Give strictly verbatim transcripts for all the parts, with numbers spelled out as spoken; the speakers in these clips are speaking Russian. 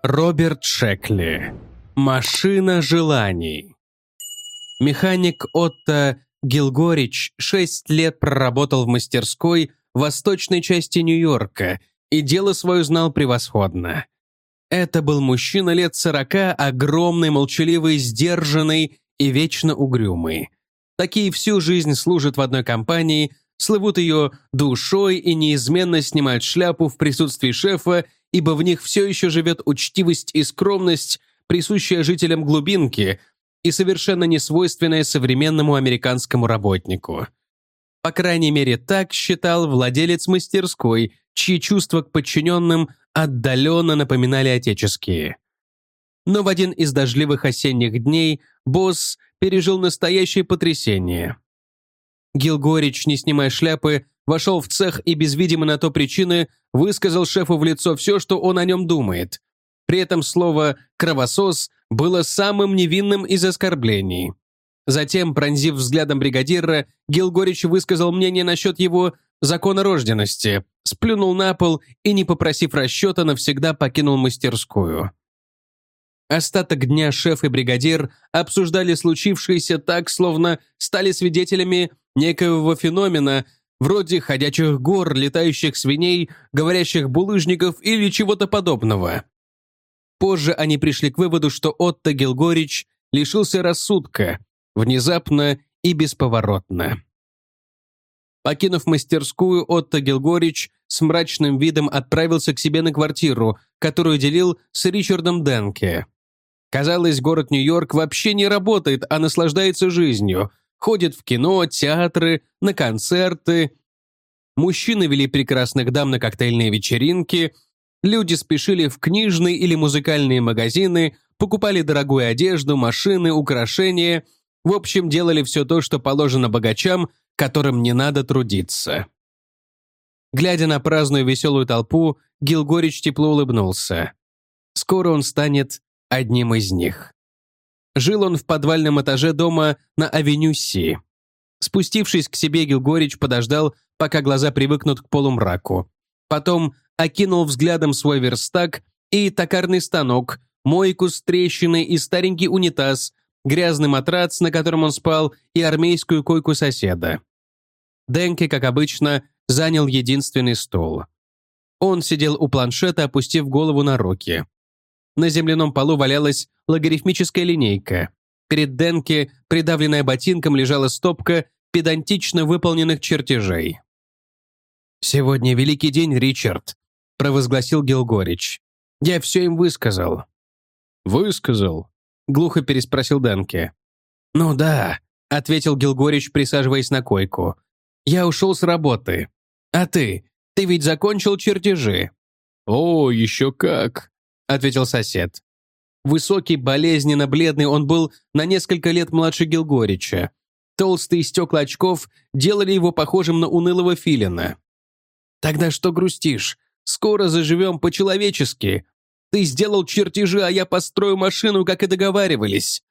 Роберт Шекли. Машина желаний. Механик Отто Гилгорич шесть лет проработал в мастерской в восточной части Нью-Йорка и дело свое знал превосходно. Это был мужчина лет сорока, огромный, молчаливый, сдержанный и вечно угрюмый. Такие всю жизнь служат в одной компании, слывут ее душой и неизменно снимают шляпу в присутствии шефа, ибо в них все еще живет учтивость и скромность, присущая жителям глубинки и совершенно несвойственная современному американскому работнику. По крайней мере, так считал владелец мастерской, чьи чувства к подчиненным отдаленно напоминали отеческие. Но в один из дождливых осенних дней босс пережил настоящее потрясение. Гилгорич, не снимая шляпы, вошел в цех и без видимой на то причины высказал шефу в лицо все, что он о нем думает. При этом слово «кровосос» было самым невинным из оскорблений. Затем, пронзив взглядом бригадира, Гилгорич высказал мнение насчет его законорожденности, сплюнул на пол и, не попросив расчета, навсегда покинул мастерскую. Остаток дня шеф и бригадир обсуждали случившееся так, словно стали свидетелями некоего феномена, вроде ходячих гор, летающих свиней, говорящих булыжников или чего-то подобного. Позже они пришли к выводу, что Отто Гилгорич лишился рассудка, внезапно и бесповоротно. Покинув мастерскую, Отто Гилгорич с мрачным видом отправился к себе на квартиру, которую делил с Ричардом Денке. Казалось, город Нью-Йорк вообще не работает, а наслаждается жизнью. Ходит в кино, театры, на концерты. Мужчины вели прекрасных дам на коктейльные вечеринки. Люди спешили в книжные или музыкальные магазины, покупали дорогую одежду, машины, украшения. В общем, делали все то, что положено богачам, которым не надо трудиться. Глядя на праздную веселую толпу, Гилгорич тепло улыбнулся. Скоро он станет одним из них. Жил он в подвальном этаже дома на авеню Си. Спустившись к себе, Гилгорич подождал, пока глаза привыкнут к полумраку. Потом окинул взглядом свой верстак и токарный станок, мойку с трещиной и старенький унитаз, грязный матрац, на котором он спал, и армейскую койку соседа. Денке, как обычно, занял единственный стул. Он сидел у планшета, опустив голову на руки. На земляном полу валялась логарифмическая линейка. Перед Денке, придавленная ботинком, лежала стопка педантично выполненных чертежей. «Сегодня великий день, Ричард», — провозгласил Гилгорич. «Я все им высказал». «Высказал?» — глухо переспросил Денке. «Ну да», — ответил Гилгорич, присаживаясь на койку. «Я ушел с работы. А ты? Ты ведь закончил чертежи?» «О, еще как», — ответил сосед. Высокий, болезненно бледный, он был на несколько лет младше Гилгорича. Толстые стекла очков делали его похожим на унылого филина. «Тогда что грустишь? Скоро заживем по-человечески. Ты сделал чертежи, а я построю машину, как и договаривались».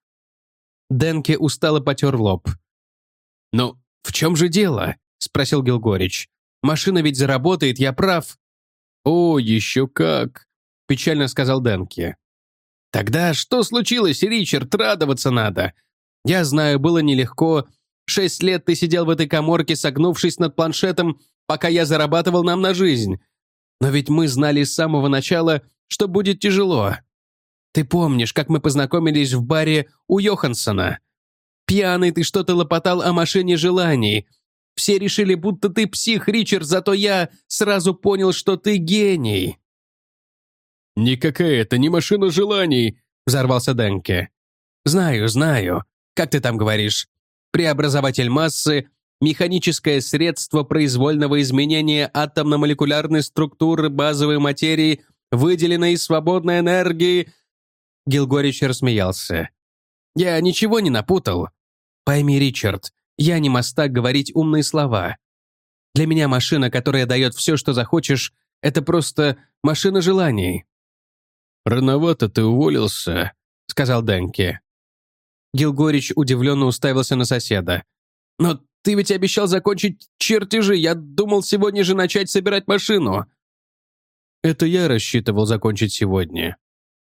Денке устало потер лоб. «Ну, в чем же дело?» — спросил Гилгорич. «Машина ведь заработает, я прав». «О, еще как», — печально сказал Денке. «Тогда что случилось, Ричард? Радоваться надо. Я знаю, было нелегко. Шесть лет ты сидел в этой каморке, согнувшись над планшетом, пока я зарабатывал нам на жизнь. Но ведь мы знали с самого начала, что будет тяжело. Ты помнишь, как мы познакомились в баре у Йоханссона? Пьяный ты что-то лопотал о машине желаний. Все решили, будто ты псих, Ричард, зато я сразу понял, что ты гений». «Никакая это не машина желаний», — взорвался Денке. «Знаю, знаю. Как ты там говоришь? Преобразователь массы, механическое средство произвольного изменения атомно-молекулярной структуры базовой материи, выделенной из свободной энергии». Гилгорич рассмеялся. «Я ничего не напутал. Пойми, Ричард, я не мастак говорить умные слова. Для меня машина, которая дает все, что захочешь, это просто машина желаний». «Рановато ты уволился», — сказал Денке. Гилгорич удивленно уставился на соседа. «Но ты ведь обещал закончить чертежи. Я думал сегодня же начать собирать машину». «Это я рассчитывал закончить сегодня.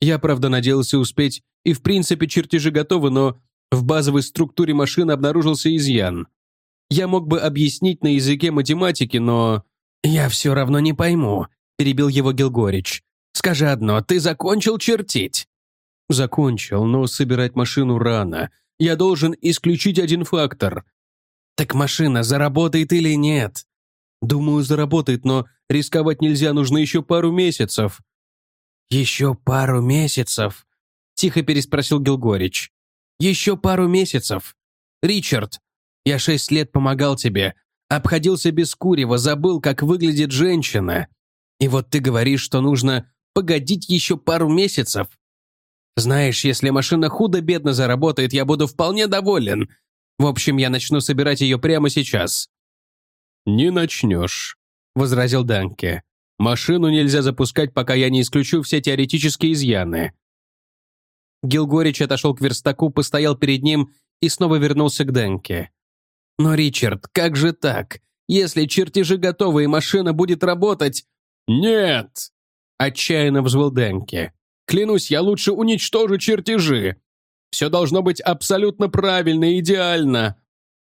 Я, правда, надеялся успеть, и в принципе чертежи готовы, но в базовой структуре машины обнаружился изъян. Я мог бы объяснить на языке математики, но... «Я все равно не пойму», — перебил его Гилгорич. «Скажи одно, ты закончил чертить?» «Закончил, но собирать машину рано. Я должен исключить один фактор». «Так машина заработает или нет?» «Думаю, заработает, но рисковать нельзя, нужно еще пару месяцев». «Еще пару месяцев?» — тихо переспросил Гилгорич. «Еще пару месяцев. Ричард, я шесть лет помогал тебе, обходился без курева, забыл, как выглядит женщина. И вот ты говоришь, что нужно погодить еще пару месяцев. Знаешь, если машина худо-бедно заработает, я буду вполне доволен. В общем, я начну собирать ее прямо сейчас». «Не начнешь», — возразил Данке. «Машину нельзя запускать, пока я не исключу все теоретические изъяны». Гилгорич отошел к верстаку, постоял перед ним и снова вернулся к Данке. «Но, Ричард, как же так? Если чертежи готовы и машина будет работать...» «Нет!» — отчаянно взвыл Данке. «Клянусь, я лучше уничтожу чертежи. Все должно быть абсолютно правильно и идеально».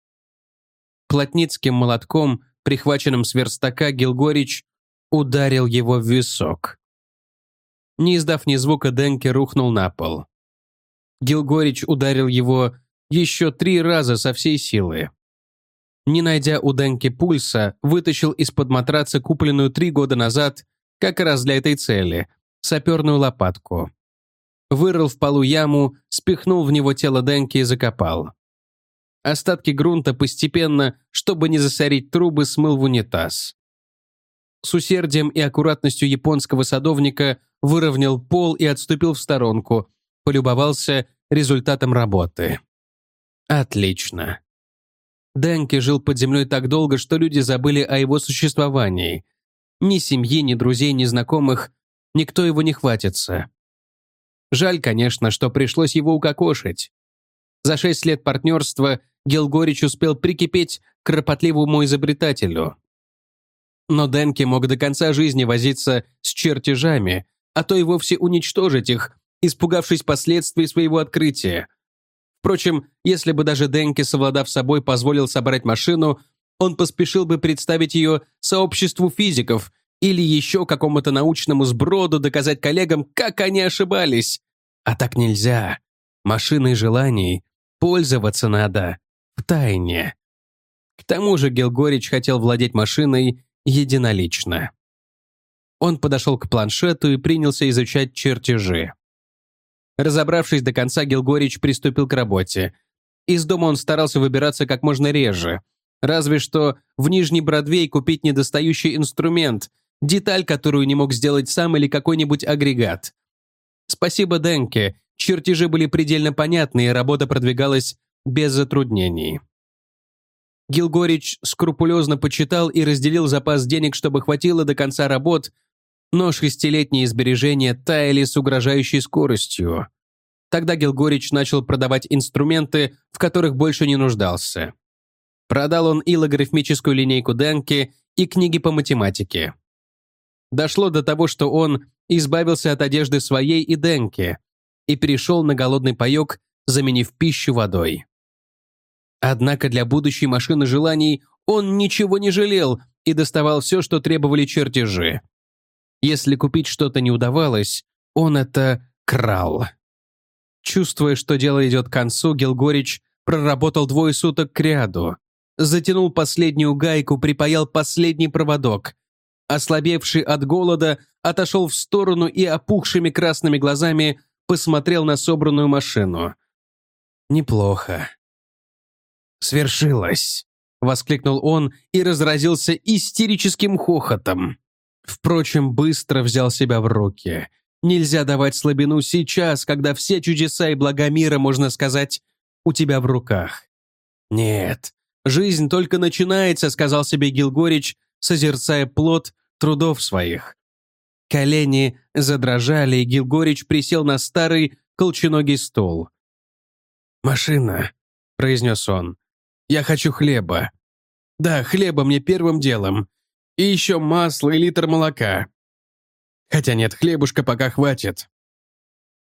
Плотницким молотком, прихваченным с верстака, Гилгорич ударил его в висок. Не издав ни звука, Данке рухнул на пол. Гилгорич ударил его еще три раза со всей силы. Не найдя у Данке пульса, вытащил из-под матраца купленную три года назад, как раз для этой цели, саперную лопатку. Вырыл в полу яму, спихнул в него тело Данке и закопал. Остатки грунта постепенно, чтобы не засорить трубы, смыл в унитаз. С усердием и аккуратностью японского садовника выровнял пол и отступил в сторонку, полюбовался результатом работы. Отлично. Данке жил под землей так долго, что люди забыли о его существовании. Ни семьи, ни друзей, ни знакомых, никто его не хватится. Жаль, конечно, что пришлось его укокошить. За шесть лет партнерства Гилгорич успел прикипеть к кропотливому изобретателю. Но Данке мог до конца жизни возиться с чертежами, а то и вовсе уничтожить их, испугавшись последствий своего открытия. Впрочем, если бы даже Данке, совладав собой, позволил собрать машину, он поспешил бы представить ее сообществу физиков или еще какому-то научному сброду, доказать коллегам, как они ошибались. А так нельзя. Машиной желаний пользоваться надо втайне. К тому же Гилгорич хотел владеть машиной единолично. Он подошел к планшету и принялся изучать чертежи. Разобравшись до конца, Гилгорич приступил к работе. Из дома он старался выбираться как можно реже. Разве что в Нижний Бродвей купить недостающий инструмент, деталь, которую не мог сделать сам, или какой-нибудь агрегат. Спасибо Данке, чертежи были предельно понятны, и работа продвигалась без затруднений. Гилгорич скрупулезно почитал и разделил запас денег, чтобы хватило до конца работ, но шестилетние сбережения таяли с угрожающей скоростью. Тогда Гилгорич начал продавать инструменты, в которых больше не нуждался. Продал он и логарифмическую линейку Данке, и книги по математике. Дошло до того, что он избавился от одежды своей и Данке и перешел на голодный паёк, заменив пищу водой. Однако для будущей машины желаний он ничего не жалел и доставал все, что требовали чертежи. Если купить что-то не удавалось, он это крал. Чувствуя, что дело идет к концу, Гилгорич проработал двое суток кряду, затянул последнюю гайку, припаял последний проводок. Ослабевший от голода, отошел в сторону и опухшими красными глазами посмотрел на собранную машину. Неплохо. «Свершилось!» — воскликнул он и разразился истерическим хохотом. Впрочем, быстро взял себя в руки. Нельзя давать слабину сейчас, когда все чудеса и блага мира, можно сказать, у тебя в руках. «Нет, жизнь только начинается», — сказал себе Гилгорич, созерцая плод трудов своих. Колени задрожали, и Гилгорич присел на старый колченогий стул. «Машина», — произнес он, — «я хочу хлеба. Да, хлеба мне первым делом. И еще масло и литр молока. Хотя нет, хлебушка пока хватит».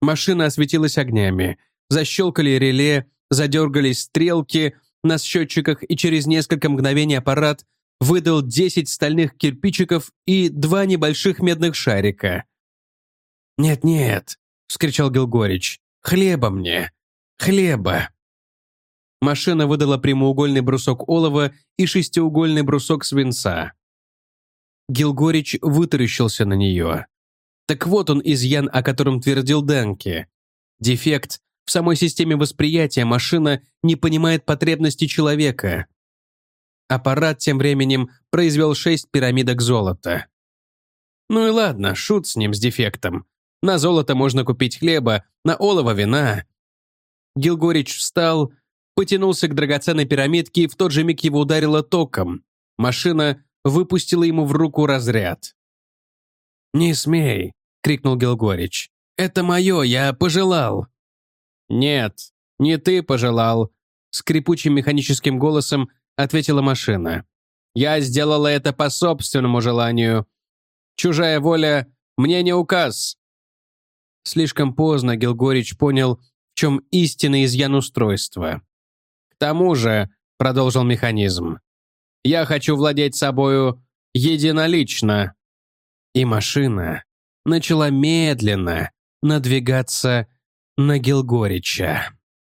Машина осветилась огнями, защелкали реле, задергались стрелки на счетчиках, и через несколько мгновений аппарат выдал десять стальных кирпичиков и два небольших медных шарика. «Нет-нет», — вскричал Гилгорич, — «хлеба мне! Хлеба!» Машина выдала прямоугольный брусок олова и шестиугольный брусок свинца. Гилгорич вытаращился на нее. Так вот он изъян, о котором твердил Денке. Дефект в самой системе восприятия. Машина не понимает потребностей человека. Аппарат тем временем произвел шесть пирамидок золота. Ну и ладно, шут с ним, с дефектом. На золото можно купить хлеба, на олово вина. Гилгорич встал, потянулся к драгоценной пирамидке, и в тот же миг его ударило током. Машина выпустила ему в руку разряд. «Не смей!» — крикнул Гилгорич. «Это мое, я пожелал!» «Нет, не ты пожелал!» — скрипучим механическим голосом ответила машина. «Я сделала это по собственному желанию. Чужая воля мне не указ!» Слишком поздно Гилгорич понял, в чем истинный изъян устройства. «К тому же», — продолжил механизм, — «я хочу владеть собою единолично». И машина начала медленно надвигаться на Гилгорича.